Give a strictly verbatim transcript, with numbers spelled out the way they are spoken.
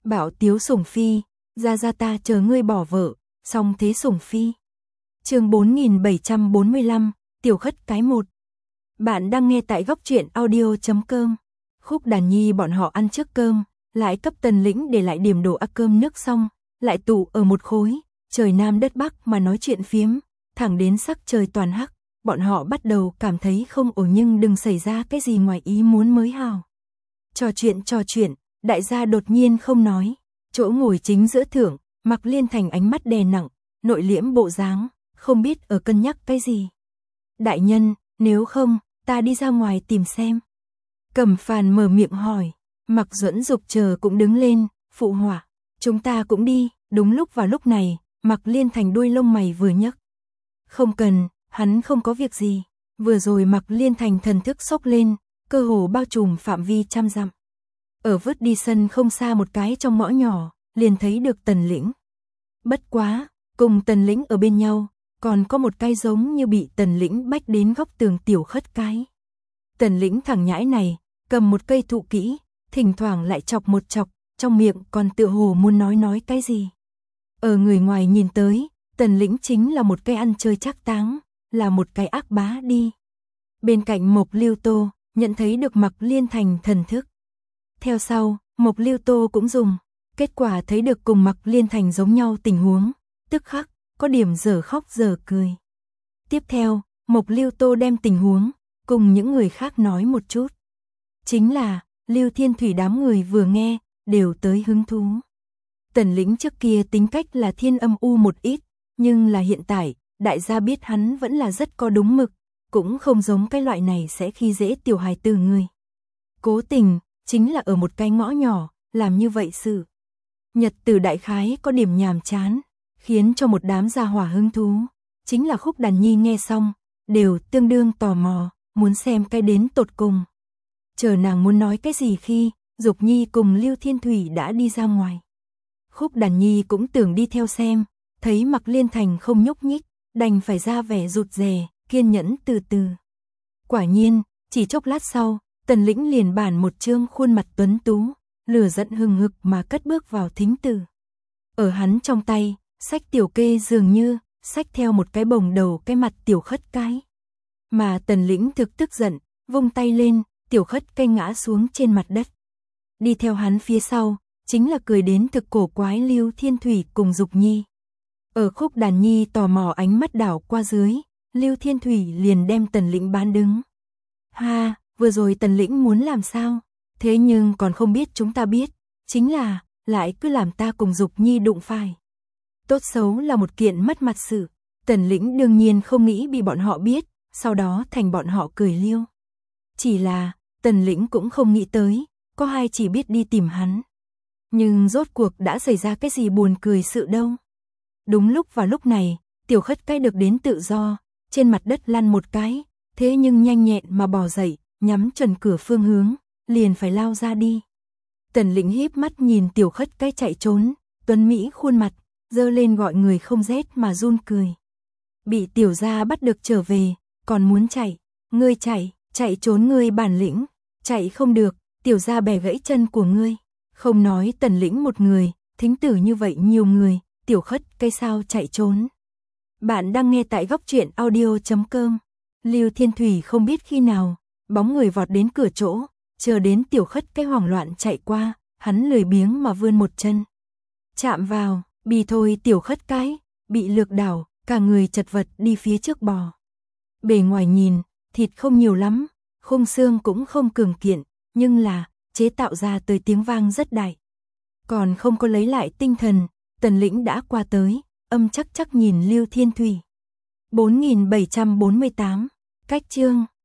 Bảo Tiếu Sủng Phi, ra ra ta chờ ngươi bỏ vợ, xong thế Sủng Phi. Chương bốn nghìn bảy trăm bốn mươi lăm, Tiểu Khất cái một. Bạn đang nghe tại góc truyện audio chấm com. Khúc Đàn Nhi bọn họ ăn trước cơm, lại cấp Tần Lĩnh để lại điểm đồ ăn cơm nước xong, lại tụ ở một khối, trời nam đất bắc mà nói chuyện phiếm, thẳng đến sắc trời toàn hắc, bọn họ bắt đầu cảm thấy không ổn nhưng đừng xảy ra cái gì ngoài ý muốn mới hào. Trò chuyện trò chuyện, đại gia đột nhiên không nói, chỗ ngồi chính giữa thượng, Mạc Liên Thành ánh mắt đè nặng, nội liễm bộ dáng, không biết ở cân nhắc cái gì. Đại nhân, nếu không, ta đi ra ngoài tìm xem. Cẩm Phàn mở miệng hỏi, Mạc Duẫn Dục chờ cũng đứng lên, phụ họa, chúng ta cũng đi. Đúng lúc vào lúc này, Mạc Liên Thành đuôi lông mày vừa nhấc. Không cần, hắn không có việc gì. Vừa rồi Mạc Liên Thành thần thức sốc lên, cơ hồ bao trùm phạm vi trăm dặm. Ở vứt đi sân không xa một cái trong ngõ nhỏ, liền thấy được Tần Lĩnh. Bất quá, cùng Tần Lĩnh ở bên nhau, còn có một cái giống như bị Tần Lĩnh bách đến góc tường Tiểu Khất cái. Tần Lĩnh thẳng nhãi này, cầm một cây thụ kỹ, thỉnh thoảng lại chọc một chọc, trong miệng còn tựa hồ muốn nói nói cái gì. Ở người ngoài nhìn tới, Tần Lĩnh chính là một cây ăn chơi trác táng, là một cái ác bá đi. Bên cạnh Mộc Lưu Tô, nhận thấy được Mạc Liên Thành thần thức. Theo sau, Mộc Lưu Tô cũng dùng, kết quả thấy được cùng Mạc Liên Thành giống nhau tình huống, tức khắc, có điểm dở khóc dở cười. Tiếp theo, Mộc Lưu Tô đem tình huống, cùng những người khác nói một chút. Chính là, Lưu Thiên Thủy đám người vừa nghe, đều tới hứng thú. Tần Lĩnh trước kia tính cách là thiên âm u một ít, nhưng là hiện tại, đại gia biết hắn vẫn là rất có đúng mực, cũng không giống cái loại này sẽ khi dễ tiểu hài tử người. Cố tình, chính là ở một cái ngõ nhỏ, làm như vậy sự. Nhật Tử đại khái có điểm nhàm chán, khiến cho một đám gia hỏa hứng thú. Chính là Khúc Đàn Nhi nghe xong, đều tương đương tò mò, muốn xem cái đến tột cùng. Chờ nàng muốn nói cái gì khi, Dục Nhi cùng Lưu Thiên Thủy đã đi ra ngoài. Khúc Đàn Nhi cũng tưởng đi theo xem, thấy Mạc Liên Thành không nhúc nhích, đành phải ra vẻ rụt rè, kiên nhẫn từ từ. Quả nhiên, chỉ chốc lát sau, Tần Lĩnh liền bản một trương khuôn mặt tuấn tú, lửa giận hừng hực mà cất bước vào thính tử. Ở hắn trong tay, sách tiểu kê dường như, sách theo một cái bồng đầu cái mặt Tiểu Khất cái. Mà Tần Lĩnh thực tức giận, vung tay lên, Tiểu Khất cái ngã xuống trên mặt đất. Đi theo hắn phía sau, chính là cười đến thực cổ quái Lưu Thiên Thủy cùng Dục Nhi. Ở Khúc Đàn Nhi tò mò ánh mắt đảo qua dưới, Lưu Thiên Thủy liền đem Tần Lĩnh bán đứng. Ha, vừa rồi Tần Lĩnh muốn làm sao? Thế nhưng còn không biết chúng ta biết, chính là, lại cứ làm ta cùng Dục Nhi đụng phải. Tốt xấu là một kiện mất mặt sự, Tần Lĩnh đương nhiên không nghĩ bị bọn họ biết, sau đó thành bọn họ cười liêu. Chỉ là, Tần Lĩnh cũng không nghĩ tới, có ai chỉ biết đi tìm hắn. Nhưng rốt cuộc đã xảy ra cái gì buồn cười sự đâu. Đúng lúc vào lúc này, Tiểu Khất cái được đến tự do, trên mặt đất lăn một cái, thế nhưng nhanh nhẹn mà bò dậy, nhắm chuẩn cửa phương hướng, liền phải lao ra đi. Tần Lĩnh híp mắt nhìn Tiểu Khất cái chạy trốn, tuấn mỹ khuôn mặt, dơ lên gọi người không rét mà run cười. Bị Tiểu gia bắt được trở về, còn muốn chạy, ngươi chạy, chạy trốn ngươi bản lĩnh, chạy không được, Tiểu gia bẻ gãy chân của ngươi. Không nói Tần Lĩnh một người, thính tử như vậy nhiều người, Tiểu Khất cái sao chạy trốn. Bạn đang nghe tại góc truyện audio chấm com. Lưu Thiên Thủy không biết khi nào, bóng người vọt đến cửa chỗ, chờ đến Tiểu Khất cái hoảng loạn chạy qua, hắn lười biếng mà vươn một chân. Chạm vào, bì thôi Tiểu Khất cái, bị lược đảo, cả người chật vật đi phía trước bò. Bề ngoài nhìn, thịt không nhiều lắm, khung xương cũng không cường kiện, nhưng là, chế tạo ra tới tiếng vang rất đại. Còn không có lấy lại tinh thần, Tần Lĩnh đã qua tới, âm chắc chắc nhìn Lưu Thiên Thủy. bốn nghìn bảy trăm bốn mươi tám, cách chương.